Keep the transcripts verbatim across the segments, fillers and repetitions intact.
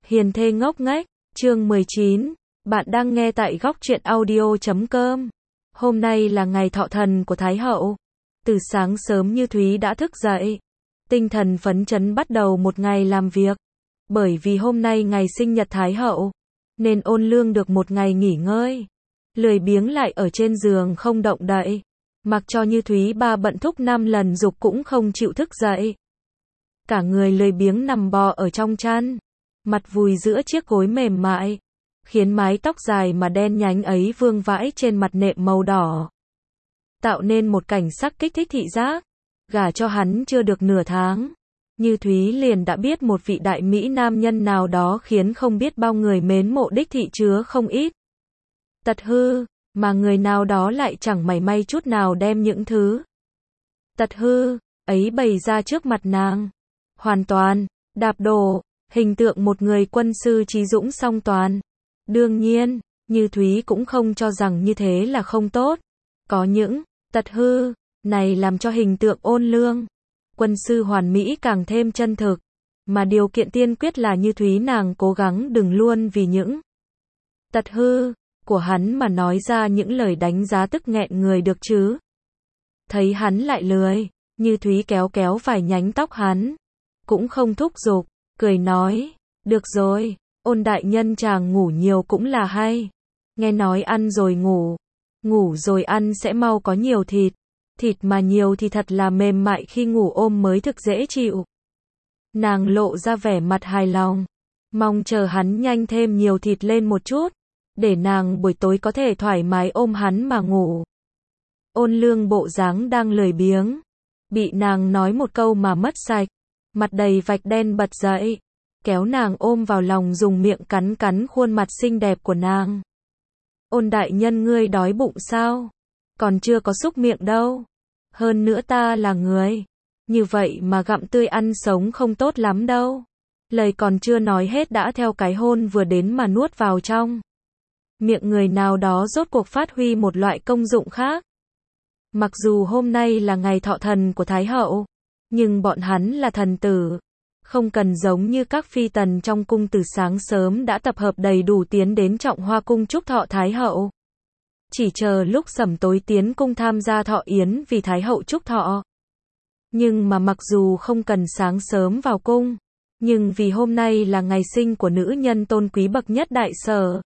Hiền thê ngốc nghếch, chương mười chín, bạn đang nghe tại góc truyện audio chấm com. Hôm nay là ngày thọ thần của Thái hậu. Từ sáng sớm Như Thúy đã thức dậy, tinh thần phấn chấn bắt đầu một ngày làm việc. Bởi vì hôm nay ngày sinh nhật Thái hậu, nên Ôn Lương được một ngày nghỉ ngơi. Lười biếng lại ở trên giường không động đậy, mặc cho Như Thúy ba bận thúc năm lần giục cũng không chịu thức dậy. Cả người lười biếng nằm bò ở trong chăn, mặt vùi giữa chiếc gối mềm mại, khiến mái tóc dài mà đen nhánh ấy vương vãi trên mặt nệm màu đỏ, tạo nên một cảnh sắc kích thích thị giác. Gả cho hắn chưa được nửa tháng, Như Thúy liền đã biết một vị đại mỹ nam nhân nào đó khiến không biết bao người mến mộ đích thị chứa không ít tật hư, mà người nào đó lại chẳng mảy may chút nào đem những thứ tật hư ấy bày ra trước mặt nàng. Hoàn toàn đạp đổ hình tượng một người quân sư trí dũng song toàn. Đương nhiên, Như Thúy cũng không cho rằng như thế là không tốt. Có những tật hư này làm cho hình tượng Ôn Lương, quân sư hoàn mỹ càng thêm chân thực. Mà điều kiện tiên quyết là Như Thúy nàng cố gắng đừng luôn vì những tật hư của hắn mà nói ra những lời đánh giá tức nghẹn người được chứ. Thấy hắn lại lười, Như Thúy kéo kéo vài nhánh tóc hắn, cũng không thúc giục, cười nói, được rồi, Ôn đại nhân chàng ngủ nhiều cũng là hay. Nghe nói ăn rồi ngủ, ngủ rồi ăn sẽ mau có nhiều thịt. Thịt mà nhiều thì thật là mềm mại, khi ngủ ôm mới thực dễ chịu. Nàng lộ ra vẻ mặt hài lòng, mong chờ hắn nhanh thêm nhiều thịt lên một chút, để nàng buổi tối có thể thoải mái ôm hắn mà ngủ. Ôn Lương bộ dáng đang lười biếng, bị nàng nói một câu mà mất sạch, mặt đầy vạch đen bật dậy, kéo nàng ôm vào lòng dùng miệng cắn cắn khuôn mặt xinh đẹp của nàng. Ôn đại nhân ngươi đói bụng sao? Còn chưa có xúc miệng đâu. Hơn nữa ta là người, như vậy mà gặm tươi ăn sống không tốt lắm đâu. Lời còn chưa nói hết đã theo cái hôn vừa đến mà nuốt vào trong miệng người nào đó, rốt cuộc phát huy một loại công dụng khác. Mặc dù hôm nay là ngày thọ thần của Thái hậu, nhưng bọn hắn là thần tử, không cần giống như các phi tần trong cung từ sáng sớm đã tập hợp đầy đủ tiến đến Trọng Hoa cung chúc thọ Thái hậu. Chỉ chờ lúc sẩm tối tiến cung tham gia thọ yến vì Thái hậu chúc thọ. Nhưng mà mặc dù không cần sáng sớm vào cung, nhưng vì hôm nay là ngày sinh của nữ nhân tôn quý bậc nhất Đại Sở.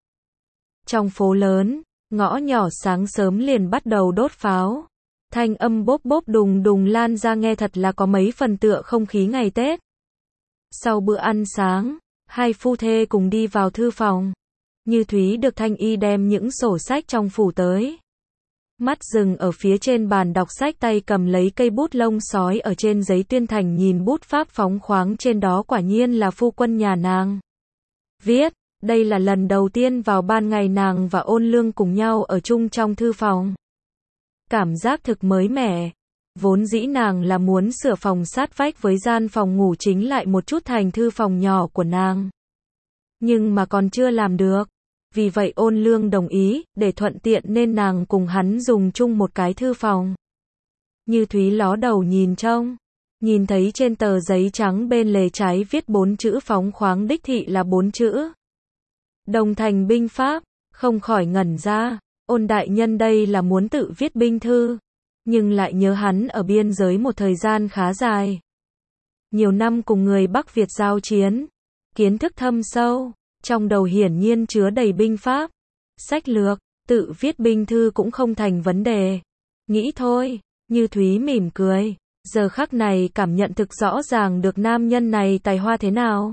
Trong phố lớn, ngõ nhỏ sáng sớm liền bắt đầu đốt pháo. Thanh âm bốp bốp đùng đùng lan ra nghe thật là có mấy phần tựa không khí ngày Tết. Sau bữa ăn sáng, hai phu thê cùng đi vào thư phòng. Như Thúy được Thanh Y đem những sổ sách trong phủ tới. Mắt dừng ở phía trên bàn đọc sách, tay cầm lấy cây bút lông sói ở trên giấy tuyên thành, nhìn bút pháp phóng khoáng trên đó, quả nhiên là phu quân nhà nàng viết. Đây là lần đầu tiên vào ban ngày nàng và Ôn Lương cùng nhau ở chung trong thư phòng. Cảm giác thực mới mẻ. Vốn dĩ nàng là muốn sửa phòng sát vách với gian phòng ngủ chính lại một chút thành thư phòng nhỏ của nàng. Nhưng mà còn chưa làm được. Vì vậy Ôn Lương đồng ý, để thuận tiện nên nàng cùng hắn dùng chung một cái thư phòng. Như Thúy ló đầu nhìn trông, nhìn thấy trên tờ giấy trắng bên lề trái viết bốn chữ phóng khoáng đích thị là bốn chữ Đồng thành binh pháp, không khỏi ngẩn ra. Ôn đại nhân đây là muốn tự viết binh thư, nhưng lại nhớ hắn ở biên giới một thời gian khá dài, nhiều năm cùng người Bắc Việt giao chiến, kiến thức thâm sâu, trong đầu hiển nhiên chứa đầy binh pháp, sách lược, tự viết binh thư cũng không thành vấn đề. Nghĩ thôi, Như Thúy mỉm cười, giờ khắc này cảm nhận thực rõ ràng được nam nhân này tài hoa thế nào.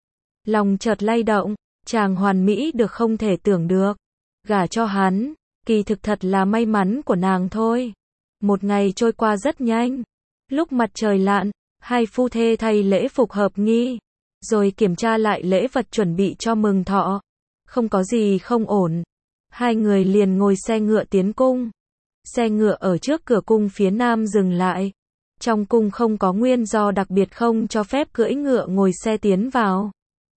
Lòng chợt lay động, chàng hoàn mỹ được không thể tưởng được. Gả cho hắn, kỳ thực thật là may mắn của nàng thôi. Một ngày trôi qua rất nhanh. Lúc mặt trời lặn, hai phu thê thay lễ phục hợp nghi, rồi kiểm tra lại lễ vật chuẩn bị cho mừng thọ. Không có gì không ổn. Hai người liền ngồi xe ngựa tiến cung. Xe ngựa ở trước cửa cung phía nam dừng lại. Trong cung không có nguyên do đặc biệt không cho phép cưỡi ngựa ngồi xe tiến vào.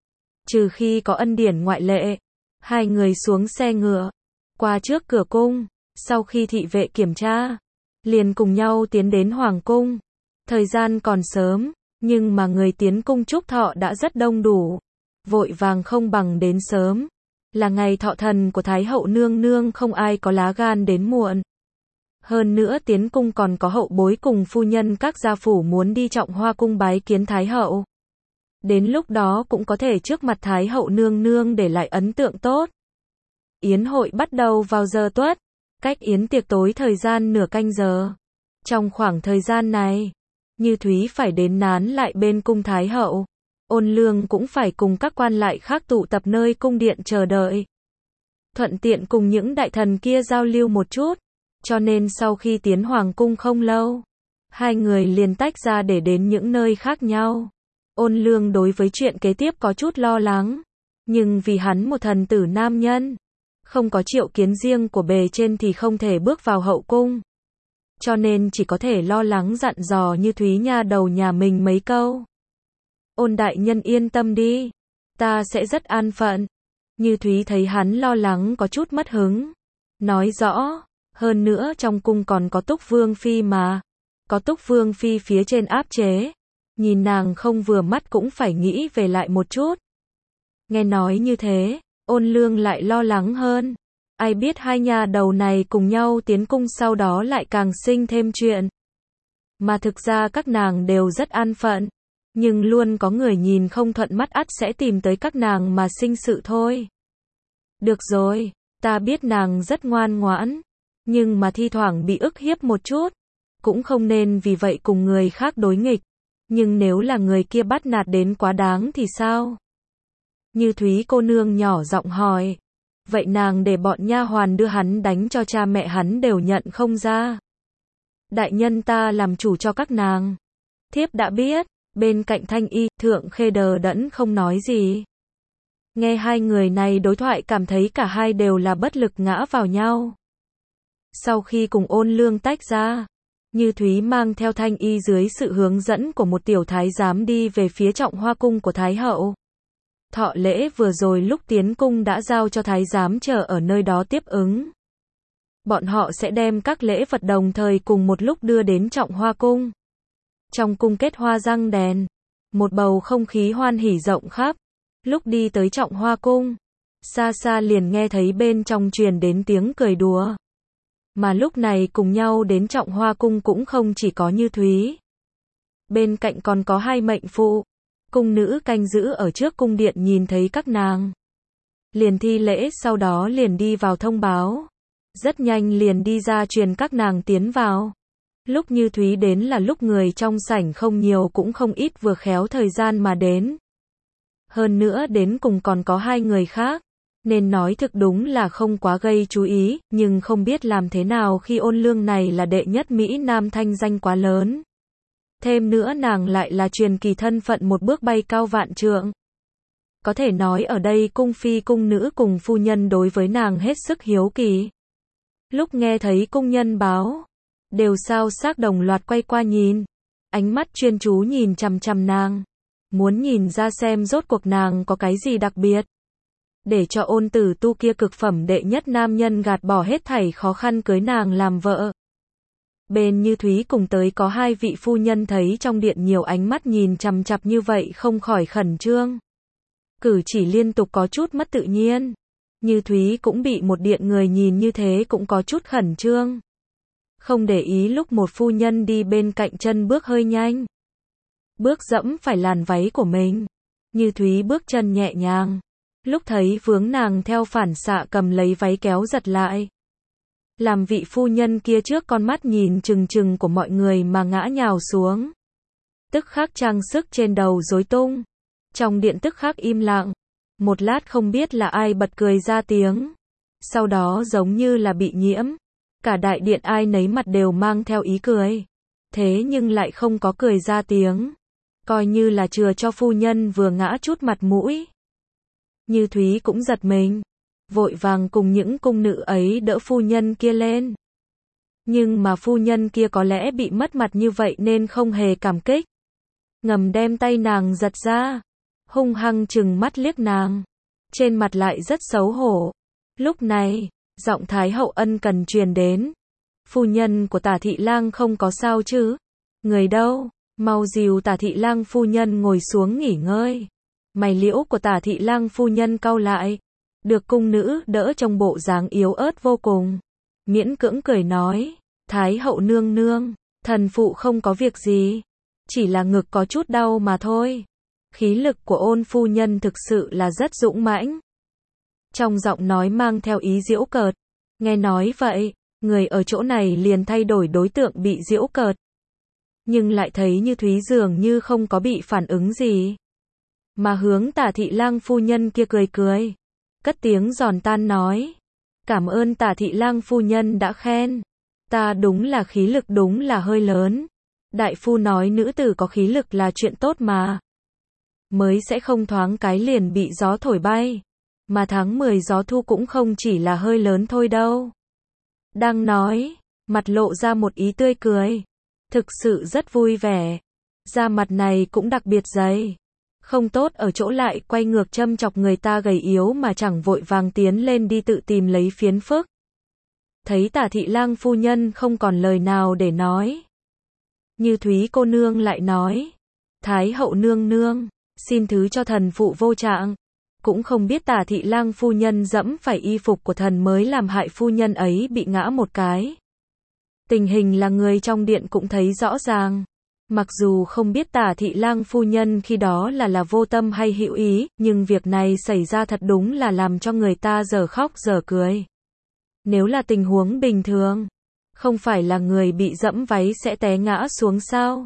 Trừ khi có ân điển ngoại lệ. Hai người xuống xe ngựa, qua trước cửa cung, sau khi thị vệ kiểm tra, liền cùng nhau tiến đến Hoàng cung. Thời gian còn sớm, nhưng mà người tiến cung chúc thọ đã rất đông đủ. vội vàng không bằng đến sớm. Là ngày thọ thần của Thái hậu nương nương, không ai có lá gan đến muộn. Hơn nữa tiến cung còn có hậu bối cùng phu nhân các gia phủ muốn đi Trọng Hoa cung bái kiến Thái hậu. Đến lúc đó cũng có thể trước mặt Thái hậu nương nương để lại ấn tượng tốt. Yến hội bắt đầu vào giờ tuất, cách yến tiệc tối thời gian nửa canh giờ. Trong khoảng thời gian này, Như Thúy phải đến nán lại bên cung Thái hậu. Ôn Lương cũng phải cùng các quan lại khác tụ tập nơi cung điện chờ đợi. Thuận tiện cùng những đại thần kia giao lưu một chút. Cho nên sau khi tiến hoàng cung không lâu, hai người liền tách ra để đến những nơi khác nhau. Ôn Lương đối với chuyện kế tiếp có chút lo lắng. Nhưng vì hắn một thần tử nam nhân, không có triệu kiến riêng của bề trên thì không thể bước vào hậu cung. Cho nên chỉ có thể lo lắng dặn dò Như Thúy nha đầu nhà mình mấy câu. Ôn đại nhân yên tâm đi, ta sẽ rất an phận. Như Thúy thấy hắn lo lắng có chút mất hứng. Nói rõ, hơn nữa trong cung còn có Túc Vương Phi mà. Có Túc Vương Phi phía trên áp chế. Nhìn nàng không vừa mắt cũng phải nghĩ về lại một chút. Nghe nói như thế, Ôn Lương lại lo lắng hơn. Ai biết hai nhà đầu này cùng nhau tiến cung sau đó lại càng sinh thêm chuyện. Mà thực ra các nàng đều rất an phận. Nhưng luôn có người nhìn không thuận mắt ắt sẽ tìm tới các nàng mà sinh sự thôi. Được rồi, ta biết nàng rất ngoan ngoãn. Nhưng mà thi thoảng bị ức hiếp một chút. Cũng không nên vì vậy cùng người khác đối nghịch. Nhưng nếu là người kia bắt nạt đến quá đáng thì sao? Như Thúy cô nương nhỏ giọng hỏi. Vậy nàng để bọn nha hoàn đưa hắn đánh cho cha mẹ hắn đều nhận không ra. Đại nhân ta làm chủ cho các nàng. Thiếp đã biết. Bên cạnh Thanh Y, Thượng Khê đờ đẫn không nói gì. Nghe hai người này đối thoại cảm thấy cả hai đều là bất lực ngã vào nhau. Sau khi cùng Ôn Lương tách ra, Như Thúy mang theo Thanh Y dưới sự hướng dẫn của một tiểu thái giám đi về phía Trọng Hoa cung của Thái hậu. Thọ lễ vừa rồi lúc tiến cung đã giao cho thái giám chờ ở nơi đó tiếp ứng. Bọn họ sẽ đem các lễ vật đồng thời cùng một lúc đưa đến Trọng Hoa cung. Trong cung kết hoa răng đèn, một bầu không khí hoan hỉ rộng khắp. Lúc đi tới Trọng Hoa cung, xa xa liền nghe thấy bên trong truyền đến tiếng cười đùa. Mà lúc này cùng nhau đến Trọng Hoa cung cũng không chỉ có Như Thúy. Bên cạnh còn có hai mệnh phụ. Cung nữ canh giữ ở trước cung điện nhìn thấy các nàng. Liền thi lễ sau đó liền đi vào thông báo. Rất nhanh liền đi ra truyền các nàng tiến vào. Lúc Như Thúy đến là lúc người trong sảnh không nhiều cũng không ít vừa khéo thời gian mà đến. Hơn nữa đến cùng còn có hai người khác. Nên nói thực đúng là không quá gây chú ý, nhưng không biết làm thế nào khi Ôn Lương này là đệ nhất Mỹ Nam thanh danh quá lớn. Thêm nữa nàng lại là truyền kỳ thân phận một bước bay cao vạn trượng. Có thể nói ở đây cung phi cung nữ cùng phu nhân đối với nàng hết sức hiếu kỳ. Lúc nghe thấy cung nhân báo, đều sao xác đồng loạt quay qua nhìn. Ánh mắt chuyên chú nhìn chằm chằm nàng. Muốn nhìn ra xem rốt cuộc nàng có cái gì đặc biệt. Để cho Ôn Tử Tu kia cực phẩm đệ nhất nam nhân gạt bỏ hết thảy khó khăn cưới nàng làm vợ. Bên Như Thúy cùng tới có hai vị phu nhân thấy trong điện nhiều ánh mắt nhìn chằm chằm như vậy không khỏi khẩn trương. Cử chỉ liên tục có chút mất tự nhiên. Như Thúy cũng bị một điện người nhìn như thế cũng có chút khẩn trương. Không để ý lúc một phu nhân đi bên cạnh chân bước hơi nhanh. Bước dẫm phải làn váy của mình. Như Thúy bước chân nhẹ nhàng. Lúc thấy vướng nàng theo phản xạ cầm lấy váy kéo giật lại. Làm vị phu nhân kia trước con mắt nhìn chừng chừng của mọi người mà ngã nhào xuống. Tức khắc trang sức trên đầu rối tung. Trong điện tức khắc im lặng. Một lát không biết là ai bật cười ra tiếng. Sau đó giống như là bị nhiễm. Cả đại điện ai nấy mặt đều mang theo ý cười. Thế nhưng lại không có cười ra tiếng. Coi như là chừa cho phu nhân vừa ngã chút mặt mũi. Như Thúy cũng giật mình. Vội vàng cùng những cung nữ ấy đỡ phu nhân kia lên. Nhưng mà phu nhân kia có lẽ bị mất mặt như vậy nên không hề cảm kích. Ngầm đem tay nàng giật ra. Hung hăng chừng mắt liếc nàng. Trên mặt lại rất xấu hổ. Lúc này, giọng Thái hậu ân cần truyền đến. Phu nhân của Tả thị lang không có sao chứ? Người đâu? Mau dìu Tả thị lang phu nhân ngồi xuống nghỉ ngơi. Mày liễu của Tả thị lang phu nhân cau lại, được cung nữ đỡ trong bộ dáng yếu ớt vô cùng. Miễn cưỡng cười nói, Thái hậu nương nương, thần phụ không có việc gì, chỉ là ngực có chút đau mà thôi. Khí lực của Ôn phu nhân thực sự là rất dũng mãnh. Trong giọng nói mang theo ý giễu cợt. Nghe nói vậy, người ở chỗ này liền thay đổi đối tượng bị giễu cợt. Nhưng lại thấy Như Thúy dường như không có bị phản ứng gì. Mà hướng Tả thị lang phu nhân kia cười cười. Cất tiếng giòn tan nói. Cảm ơn Tả thị lang phu nhân đã khen. Ta đúng là khí lực đúng là hơi lớn. Đại phu nói nữ tử có khí lực là chuyện tốt mà. Mới sẽ không thoáng cái liền bị gió thổi bay. Mà tháng mười gió thu cũng không chỉ là hơi lớn thôi đâu. Đang nói, mặt lộ ra một ý tươi cười. Thực sự rất vui vẻ. Da mặt này cũng đặc biệt dày. Không tốt ở chỗ lại quay ngược châm chọc người ta gầy yếu mà chẳng vội vàng tiến lên đi tự tìm lấy phiền phức. Thấy Tả thị lang phu nhân không còn lời nào để nói. Như Thúy cô nương lại nói. Thái hậu nương nương, xin thứ cho thần phụ vô trạng. Cũng không biết Tả thị lang phu nhân dẫm phải y phục của thần mới làm hại phu nhân ấy bị ngã một cái. Tình hình là người trong điện cũng thấy rõ ràng. Mặc dù không biết Tả thị lang phu nhân khi đó là là vô tâm hay hữu ý, nhưng việc này xảy ra thật đúng là làm cho người ta dở khóc dở cười. Nếu là tình huống bình thường, không phải là người bị dẫm váy sẽ té ngã xuống sao?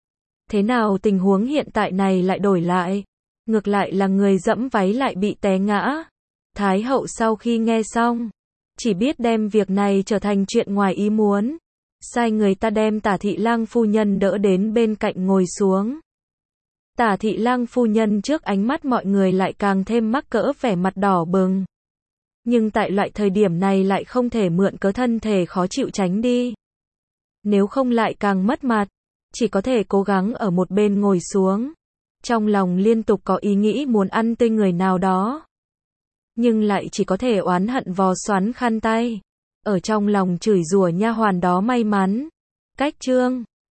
Thế nào tình huống hiện tại này lại đổi lại? Ngược lại là người dẫm váy lại bị té ngã. Thái hậu sau khi nghe xong, chỉ biết đem việc này trở thành chuyện ngoài ý muốn. Sai người ta đem Tả thị lang phu nhân đỡ đến bên cạnh ngồi xuống. Tả thị lang phu nhân trước ánh mắt mọi người lại càng thêm mắc cỡ vẻ mặt đỏ bừng. Nhưng tại loại thời điểm này lại không thể mượn cớ thân thể khó chịu tránh đi. Nếu không lại càng mất mặt, chỉ có thể cố gắng ở một bên ngồi xuống. Trong lòng liên tục có ý nghĩ muốn ăn tươi người nào đó. Nhưng lại chỉ có thể oán hận vò xoắn khăn tay. Ở trong lòng chửi rủa nha hoàn đó may mắn. Cách chương